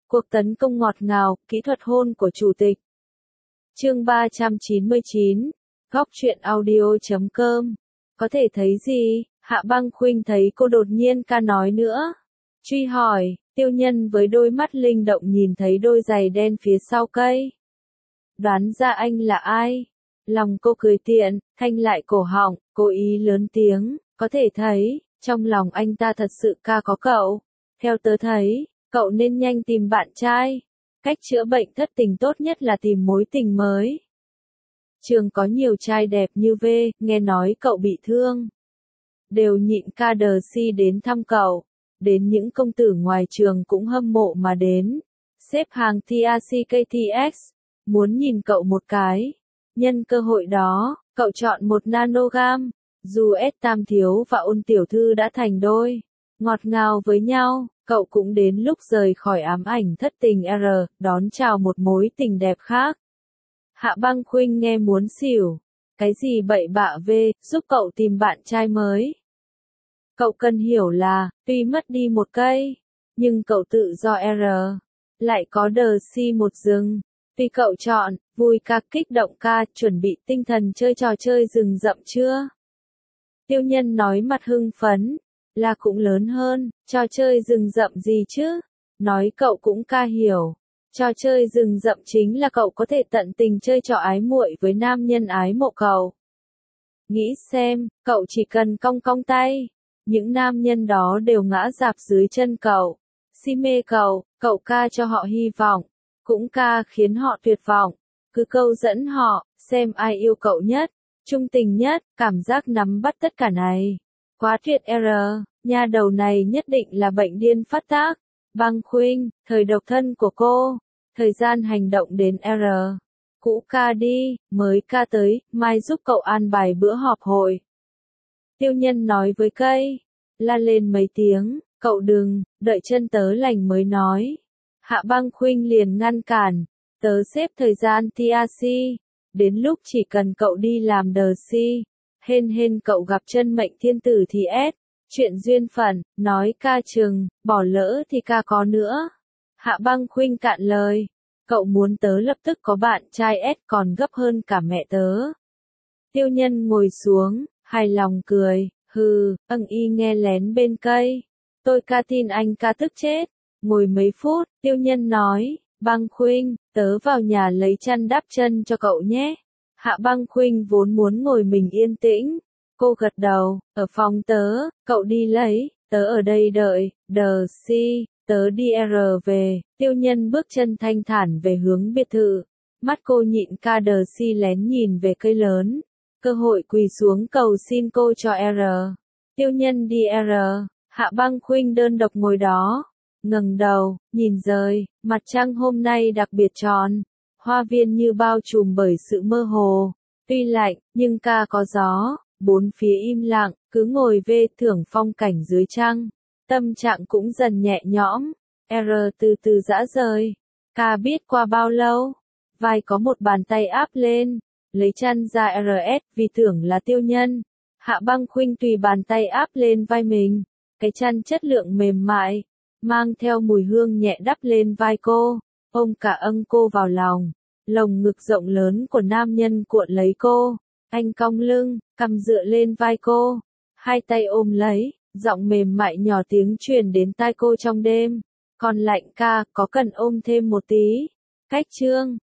Cuộc tấn công ngọt ngào, kỹ thuật hôn của chủ tịch. Chương 399, Góc truyện audio.com. Có thể thấy gì? Hạ Băng Khuynh thấy cô đột nhiên ca nói nữa. Truy hỏi, Tiêu Nhân với đôi mắt linh động nhìn thấy đôi giày đen phía sau cây. Đoán ra anh là ai? Lòng cô cười tiện, thanh lại cổ họng, cố ý lớn tiếng, có thể thấy, trong lòng anh ta thật sự ca có cậu. Theo tớ thấy, cậu nên nhanh tìm bạn trai. Cách chữa bệnh thất tình tốt nhất là tìm mối tình mới. Trường có nhiều trai đẹp như V, nghe nói cậu bị thương. Đều nhịn ca đờ si đến thăm cậu. Đến những công tử ngoài trường cũng hâm mộ mà đến. Xếp hàng TRCKTX, muốn nhìn cậu một cái. Nhân cơ hội đó, cậu chọn một nanogam. Dù S Tam Thiếu và Ôn Tiểu Thư đã thành đôi, ngọt ngào với nhau, cậu cũng đến lúc rời khỏi ám ảnh thất tình R, đón chào một mối tình đẹp khác. Hạ Băng Khuynh nghe muốn xỉu. Cái gì bậy bạ V, giúp cậu tìm bạn trai mới. Cậu cần hiểu là, tuy mất đi một cây, nhưng cậu tự do R, lại có đờ si một rừng. Tuy cậu chọn, vui ca kích động ca, chuẩn bị tinh thần chơi trò chơi rừng rậm chưa? Tiêu Nhân nói mặt hưng phấn, là cũng lớn hơn, trò chơi rừng rậm gì chứ? Nói cậu cũng ca hiểu. Trò chơi rừng rậm chính là cậu có thể tận tình chơi trò ái muội với nam nhân ái mộ cậu. Nghĩ xem, cậu chỉ cần cong cong tay, những nam nhân đó đều ngã rạp dưới chân cậu. Si mê cậu ca cho họ hy vọng, cũng ca khiến họ tuyệt vọng. Cứ câu dẫn họ, xem ai yêu cậu nhất, trung tình nhất, cảm giác nắm bắt tất cả này. Quá tuyệt R, nha đầu này nhất định là bệnh điên phát tác. Băng Khuynh, thời độc thân của cô, thời gian hành động đến R. Cũ ca đi, mới ca tới, mai giúp cậu an bài bữa họp hội. Tiêu Nhân nói với cây, la lên mấy tiếng, cậu đừng, đợi chân tớ lành mới nói. Hạ Băng Khuynh liền ngăn cản, tớ xếp thời gian TRC, đến lúc chỉ cần cậu đi làm đờ si, hên cậu gặp chân mệnh thiên tử thì S, chuyện duyên phận, nói ca chừng, bỏ lỡ thì ca có nữa. Hạ Băng Khuynh cạn lời, cậu muốn tớ lập tức có bạn trai S còn gấp hơn cả mẹ tớ. Tiêu Nhân ngồi xuống, hài lòng cười, hừ, y nghe lén bên cây. Tôi ca tin anh ca tức chết. Ngồi mấy phút, Tiêu Nhân nói, Băng Khuynh, tớ vào nhà lấy chăn đắp chân cho cậu nhé. Hạ Băng Khuynh vốn muốn ngồi mình yên tĩnh. Cô gật đầu, ở phòng tớ, cậu đi lấy, tớ ở đây đợi, đờ si, tớ đi R về. Tiêu Nhân bước chân thanh thản về hướng biệt thự. Mắt cô nhịn ca đờ si lén nhìn về cây lớn. Cơ hội quỳ xuống cầu xin cô cho R. Tiêu Nhân đi R, Hạ Băng Khuynh đơn độc ngồi đó. Ngẩng đầu, nhìn rời, mặt trăng hôm nay đặc biệt tròn. Hoa viên như bao trùm bởi sự mơ hồ. Tuy lạnh, nhưng ca có gió, bốn phía im lặng, cứ ngồi về thưởng phong cảnh dưới trăng. Tâm trạng cũng dần nhẹ nhõm. R từ từ giã rời. Ca biết qua bao lâu? Vai có một bàn tay áp lên. Lấy chăn ra RS vì tưởng là Tiêu Nhân. Hạ Băng Khuynh tùy bàn tay áp lên vai mình. Cái chăn chất lượng mềm mại, mang theo mùi hương nhẹ đắp lên vai cô, ôm cả cô vào lòng. Lồng ngực rộng lớn của nam nhân cuộn lấy cô, anh cong lưng, cằm dựa lên vai cô, hai tay ôm lấy, giọng mềm mại nhỏ tiếng truyền đến tai cô trong đêm. Còn lạnh ca, có cần ôm thêm một tí? Cách chương